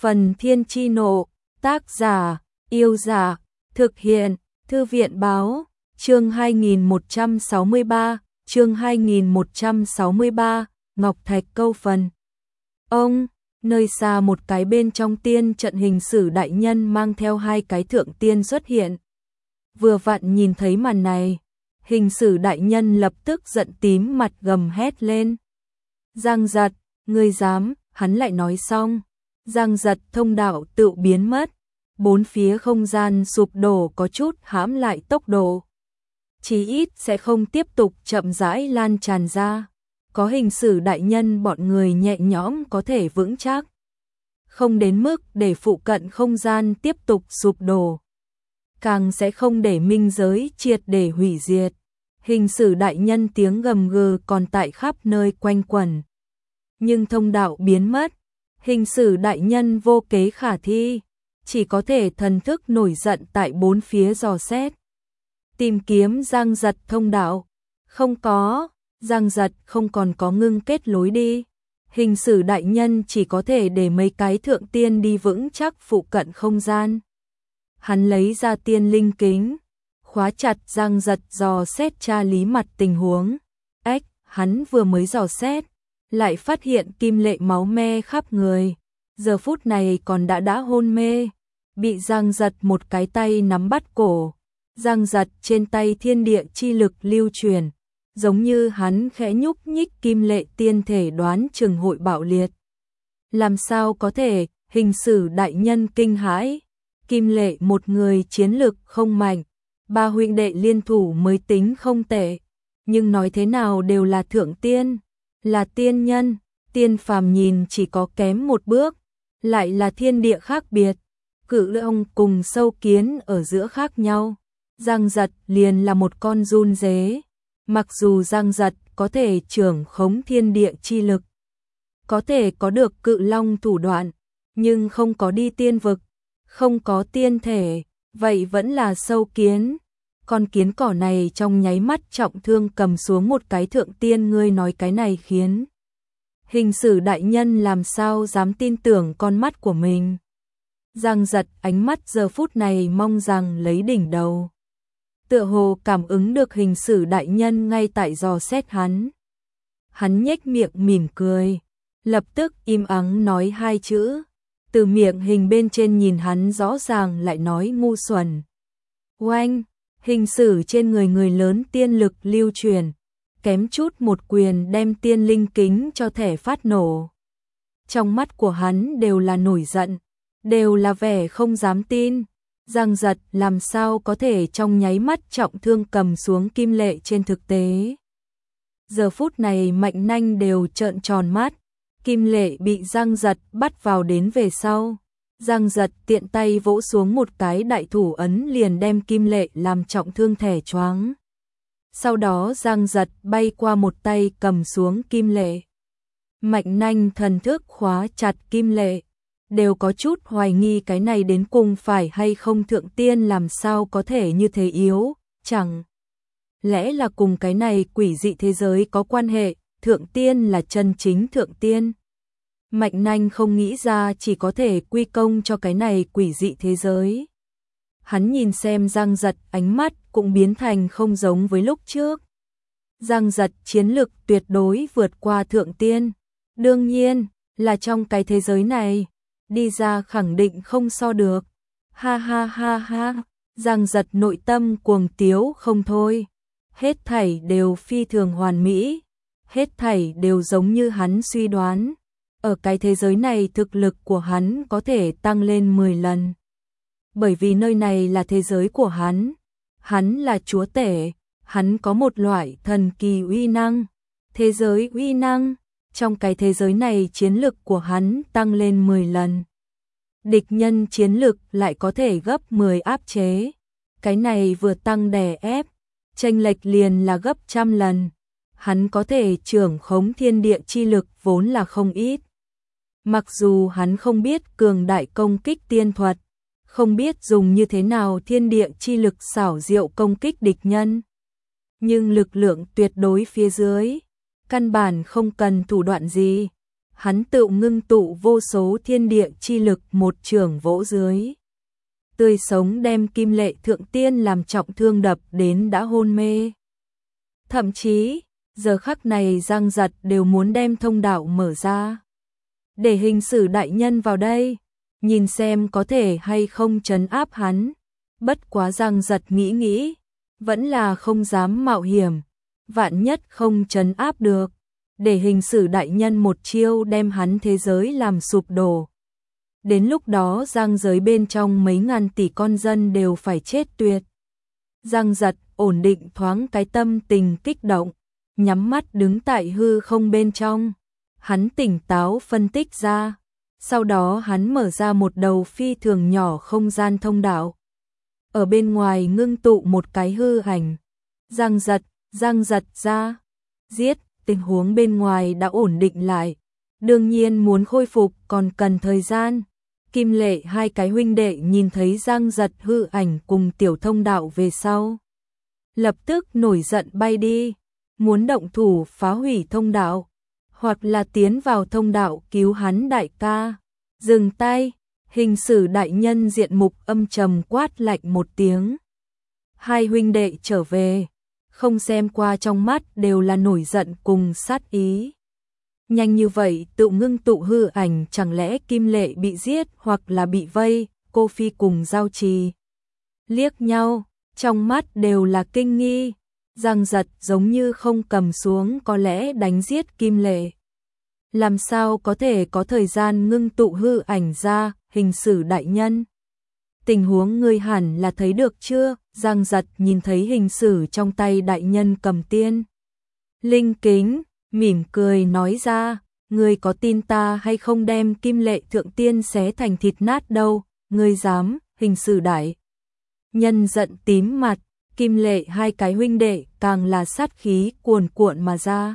Phần Thiên Chi Nộ, tác giả, Yêu Giả, thực hiện, Thư viện Báo, chương 2163, Ngọc Thạch câu phần. Ông, nơi xa một cái bên trong tiên trận hình sử đại nhân mang theo hai cái thượng tiên xuất hiện. Vừa vặn nhìn thấy màn này, hình sử đại nhân lập tức giận tím mặt gầm hét lên. Giang Giật, ngươi dám, hắn lại nói xong. Giang Giật thông đạo tự biến mất, bốn phía không gian sụp đổ có chút hãm lại tốc độ. Chí ít sẽ không tiếp tục chậm rãi lan tràn ra, có hình sử đại nhân bọn người nhẹ nhõm có thể vững chắc. Không đến mức để phụ cận không gian tiếp tục sụp đổ, càng sẽ không để minh giới triệt để hủy diệt. Hình sử đại nhân tiếng gầm gừ còn tại khắp nơi quanh quẩn. Nhưng thông đạo biến mất, hình sử đại nhân vô kế khả thi, chỉ có thể thần thức nổi giận tại bốn phía dò xét. Tìm kiếm Giang Giật thông đạo, không có, Giang Giật không còn có ngưng kết lối đi. Hình sử đại nhân chỉ có thể để mấy cái thượng tiên đi vững chắc phụ cận không gian. Hắn lấy ra tiên linh kính, khóa chặt Giang Giật dò xét tra lý mặt tình huống. Hắn vừa mới dò xét, lại phát hiện Kim Lệ máu me khắp người, giờ phút này còn đã hôn mê, bị Giang Giật một cái tay nắm bắt cổ. Giang Giật trên tay thiên địa chi lực lưu truyền, giống như hắn khẽ nhúc nhích Kim Lệ tiên thể đoán chừng hội bạo liệt. Làm sao có thể, hình sử đại nhân kinh hãi, Kim Lệ một người chiến lực không mạnh, ba huynh đệ liên thủ mới tính không tệ, nhưng nói thế nào đều là thượng tiên, là tiên nhân, tiên phàm nhìn chỉ có kém một bước, lại là thiên địa khác biệt, cự long cùng sâu kiến ở giữa khác nhau. Giang Giật liền là một con run dế, mặc dù Giang Giật có thể trưởng khống thiên địa chi lực, có thể có được cự long thủ đoạn, nhưng không có đi tiên vực, không có tiên thể, vậy vẫn là sâu kiến. Con kiến cỏ này trong nháy mắt trọng thương cầm xuống một cái thượng tiên, ngươi nói cái này khiến hình sử đại nhân làm sao dám tin tưởng con mắt của mình. Giang Giật ánh mắt giờ phút này mong rằng lấy đỉnh đầu, tựa hồ cảm ứng được hình sử đại nhân ngay tại dò xét hắn. Hắn nhếch miệng mỉm cười, lập tức im ắng nói hai chữ, từ miệng hình bên trên nhìn hắn rõ ràng lại nói ngu xuẩn. Oanh, hình sử trên người lớn tiên lực lưu truyền, kém chút một quyền đem tiên linh kính cho thể phát nổ. Trong mắt của hắn đều là nổi giận, đều là vẻ không dám tin. Giang Giật làm sao có thể trong nháy mắt trọng thương cầm xuống Kim Lệ trên thực tế. Giờ phút này Mạnh Nanh đều trợn tròn mắt, Kim Lệ bị Giang Giật bắt vào đến về sau. Giang Giật tiện tay vỗ xuống một cái đại thủ ấn liền đem Kim Lệ làm trọng thương thể choáng. Sau đó Giang Giật bay qua một tay cầm xuống Kim Lệ. Mạnh Nanh thần thức khóa chặt Kim Lệ, đều có chút hoài nghi cái này đến cùng phải hay không thượng tiên, làm sao có thể như thế yếu, chẳng lẽ là cùng cái này quỷ dị thế giới có quan hệ, thượng tiên là chân chính thượng tiên. Mạnh Nanh không nghĩ ra, chỉ có thể quy công cho cái này quỷ dị thế giới. Hắn nhìn xem Giang Giật, ánh mắt cũng biến thành không giống với lúc trước. Giang Giật chiến lực tuyệt đối vượt qua thượng tiên, đương nhiên là trong cái thế giới này, đi ra khẳng định không so được. Ha ha ha ha, Giang Giật nội tâm cuồng tiếu không thôi. Hết thảy đều phi thường hoàn mỹ, hết thảy đều giống như hắn suy đoán. Ở cái thế giới này thực lực của hắn có thể tăng lên 10 lần. Bởi vì nơi này là thế giới của hắn là chúa tể, hắn có một loại thần kỳ uy năng, thế giới uy năng. Trong cái thế giới này chiến lực của hắn tăng lên 10 lần. Địch nhân chiến lực lại có thể gấp 10 áp chế. Cái này vừa tăng đè ép, chênh lệch liền là gấp trăm lần. Hắn có thể trưởng khống thiên địa chi lực vốn là không ít. Mặc dù hắn không biết cường đại công kích tiên thuật, không biết dùng như thế nào thiên địa chi lực xảo diệu công kích địch nhân, nhưng lực lượng tuyệt đối phía dưới, căn bản không cần thủ đoạn gì. hắn tự ngưng tụ vô số thiên địa chi lực một chưởng vỗ dưới. Tươi sống đem Kim Lệ thượng tiên làm trọng thương đập đến đã hôn mê. Thậm chí, giờ khắc này Giang Giật đều muốn đem thông đạo mở ra. Để hình sử đại nhân vào đây, nhìn xem có thể hay không trấn áp hắn. Bất quá Giang Giật nghĩ, vẫn là không dám mạo hiểm, vạn nhất không trấn áp được. Để hình sử đại nhân một chiêu đem hắn thế giới làm sụp đổ. Đến lúc đó giang giới bên trong mấy ngàn tỷ con dân đều phải chết tuyệt. Giang Giật ổn định thoáng cái tâm tình kích động, nhắm mắt đứng tại hư không bên trong. Hắn tỉnh táo phân tích ra, sau đó hắn mở ra một đầu phi thường nhỏ không gian thông đạo. Ở bên ngoài ngưng tụ một cái hư ảnh. Giang Giật ra, giết, tình huống bên ngoài đã ổn định lại. Đương nhiên muốn khôi phục còn cần thời gian. Kim Lệ hai cái huynh đệ nhìn thấy Giang Giật hư ảnh cùng tiểu thông đạo về sau. Lập tức nổi giận bay đi, muốn động thủ phá hủy thông đạo, hoặc là tiến vào thông đạo cứu hắn đại ca. Dừng tay, hình sử đại nhân diện mục âm trầm quát lạnh một tiếng. Hai huynh đệ trở về, không xem qua trong mắt đều là nổi giận cùng sát ý. Nhanh như vậy tự ngưng tụ hư ảnh, chẳng lẽ Kim Lệ bị giết hoặc là bị vây? Cô Phi cùng Giao Trì liếc nhau, trong mắt đều là kinh nghi. Giang Giật giống như không cầm xuống có lẽ đánh giết Kim Lệ. Làm sao có thể có thời gian ngưng tụ hư ảnh ra, hình sử đại nhân? Tình huống ngươi hẳn là thấy được chưa? Giang Giật nhìn thấy hình sử trong tay đại nhân cầm tiên linh kính, mỉm cười nói ra, ngươi có tin ta hay không đem Kim Lệ thượng tiên xé thành thịt nát đâu? Ngươi dám? Hình sử đại nhân giận tím mặt. Kim Lệ hai cái huynh đệ càng là sát khí cuồn cuộn mà ra.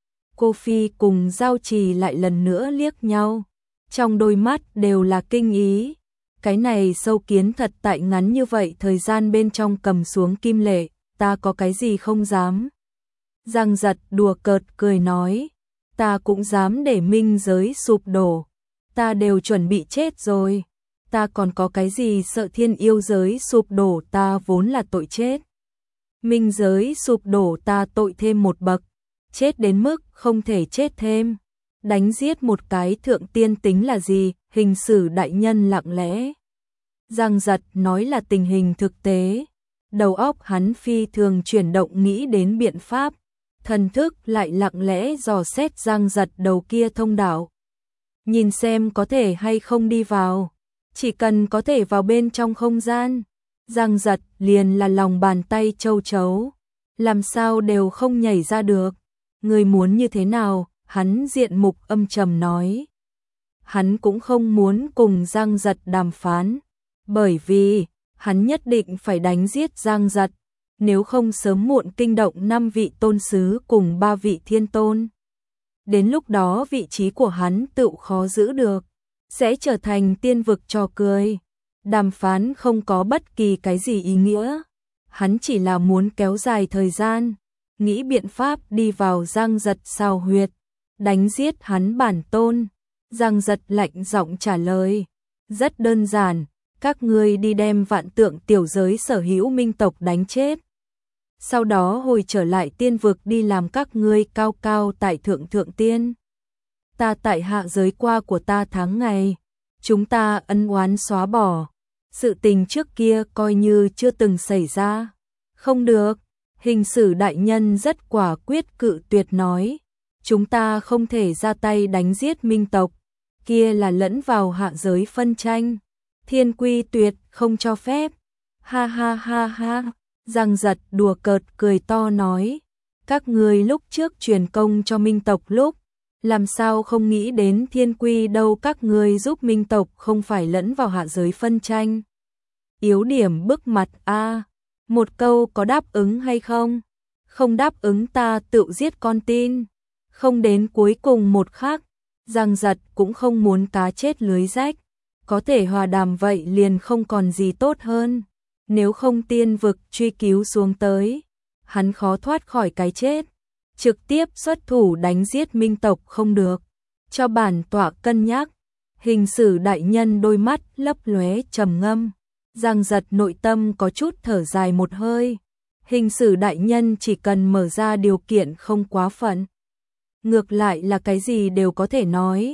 Cô Phi cùng Giao Trì lại lần nữa liếc nhau, trong đôi mắt đều là kinh ý. Cái này sâu kiến thật tại ngắn như vậy thời gian bên trong cầm xuống Kim Lệ, ta có cái gì không dám? Giang Giật đùa cợt cười nói, ta cũng dám để minh giới sụp đổ, ta đều chuẩn bị chết rồi, ta còn có cái gì sợ thiên yêu giới sụp đổ, ta vốn là tội chết. Minh giới sụp đổ ta tội thêm một bậc, chết đến mức không thể chết thêm. Đánh giết một cái thượng tiên tính là gì? Hình sử đại nhân lặng lẽ. Giang Giật nói là tình hình thực tế. Đầu óc hắn phi thường chuyển động nghĩ đến biện pháp. Thần thức lại lặng lẽ dò xét Giang Giật đầu kia thông đạo. Nhìn xem có thể hay không đi vào. Chỉ cần có thể vào bên trong không gian. Giang Giật liền là lòng bàn tay châu chấu. Làm sao đều không nhảy ra được. Người muốn như thế nào? Hắn diện mục âm trầm nói. Hắn cũng không muốn cùng Giang Giật đàm phán. Bởi vì, hắn nhất định phải đánh giết Giang Giật. Nếu không sớm muộn kinh động 5 vị tôn sứ cùng 3 vị thiên tôn. Đến lúc đó vị trí của hắn tự khó giữ được. Sẽ trở thành tiên vực trò cười. Đàm phán không có bất kỳ cái gì ý nghĩa. Hắn chỉ là muốn kéo dài thời gian. Nghĩ biện pháp đi vào Giang Giật xào huyệt. Đánh giết hắn bản tôn. Giang Giật lạnh giọng trả lời. Rất đơn giản. Các ngươi đi đem vạn tượng tiểu giới sở hữu minh tộc đánh chết. Sau đó hồi trở lại tiên vực đi làm các ngươi cao cao tại thượng thượng tiên. Ta tại hạ giới qua của ta tháng ngày. Chúng ta ân oán xóa bỏ. Sự tình trước kia coi như chưa từng xảy ra. Không được. Hình sử đại nhân rất quả quyết cự tuyệt nói. Chúng ta không thể ra tay đánh giết minh tộc. Kia là lẫn vào hạ giới phân tranh. Thiên quy tuyệt không cho phép. Ha ha ha ha. Giang Giật đùa cợt cười to nói. Các ngươi lúc trước truyền công cho minh tộc lúc. Làm sao không nghĩ đến thiên quy đâu, các ngươi giúp minh tộc không phải lẫn vào hạ giới phân tranh. Yếu điểm bức mặt a. Một câu có đáp ứng hay không? Không đáp ứng ta tự giết con tin. Không đến cuối cùng một khắc, Giang Giật cũng không muốn cá chết lưới rách. Có thể hòa đàm vậy liền không còn gì tốt hơn. Nếu không tiên vực truy cứu xuống tới, hắn khó thoát khỏi cái chết. Trực tiếp xuất thủ đánh giết minh tộc không được. cho bản tọa cân nhắc. Hình sử đại nhân đôi mắt lấp lóe trầm ngâm. Giang Giật nội tâm có chút thở dài một hơi. Hình sử đại nhân chỉ cần mở ra điều kiện không quá phận. Ngược lại là cái gì đều có thể nói.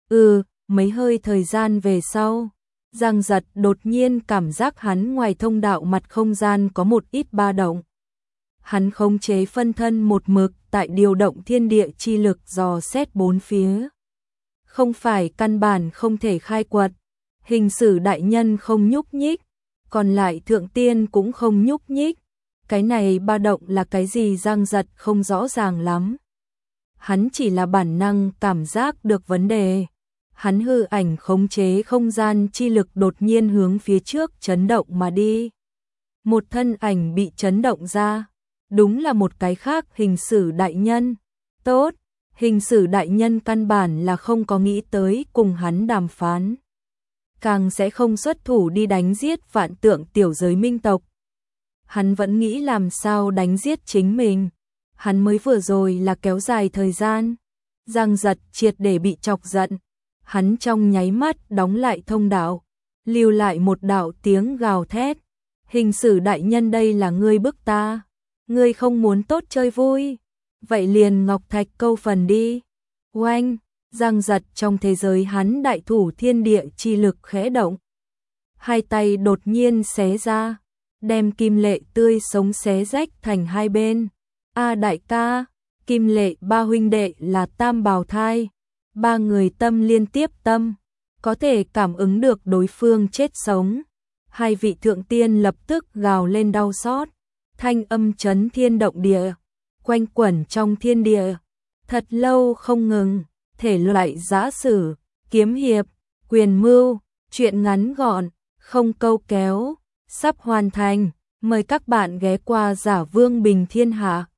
Mấy hơi thời gian về sau, Giang Giật đột nhiên cảm giác hắn ngoài thông đạo mặt không gian có một ít ba động. Hắn khống chế phân thân một mực tại điều động thiên địa chi lực dò xét bốn phía. Không phải căn bản không thể khai quật. Hình sử đại nhân không nhúc nhích, còn lại thượng tiên cũng không nhúc nhích. Cái này ba động là cái gì Giang Giật không rõ ràng lắm. Hắn chỉ là bản năng cảm giác được vấn đề. Hắn hư ảnh khống chế không gian chi lực đột nhiên hướng phía trước chấn động mà đi. Một thân ảnh bị chấn động ra. Đúng là một cái khác hình sử đại nhân. Tốt, hình sử đại nhân căn bản là không có nghĩ tới cùng hắn đàm phán. Càng sẽ không xuất thủ đi đánh giết vạn tượng tiểu giới minh tộc. Hắn vẫn nghĩ làm sao đánh giết chính mình. Hắn mới vừa rồi là kéo dài thời gian. Giang Giật triệt để bị chọc giận. Hắn trong nháy mắt đóng lại thông đạo, lưu lại một đạo tiếng gào thét. Hình sử đại nhân đây là ngươi bức ta. Ngươi không muốn tốt chơi vui. Vậy liền ngọc thạch câu phần đi. Oanh, Giang Giật trong thế giới hắn đại thủ thiên địa chi lực khẽ động. Hai tay đột nhiên xé ra, đem kim lệ tươi sống xé rách thành hai bên. Đại ca, kim lệ ba huynh đệ là tam bào thai. Ba người tâm liên tiếp tâm, có thể cảm ứng được đối phương chết sống. Hai vị thượng tiên lập tức gào lên đau xót, thanh âm chấn thiên động địa, quanh quẩn trong thiên địa, thật lâu không ngừng. Thể loại giã sử, kiếm hiệp, quyền mưu, truyện ngắn gọn, không câu kéo, sắp hoàn thành. Mời các bạn ghé qua Giả Vương Bình Thiên Hạ.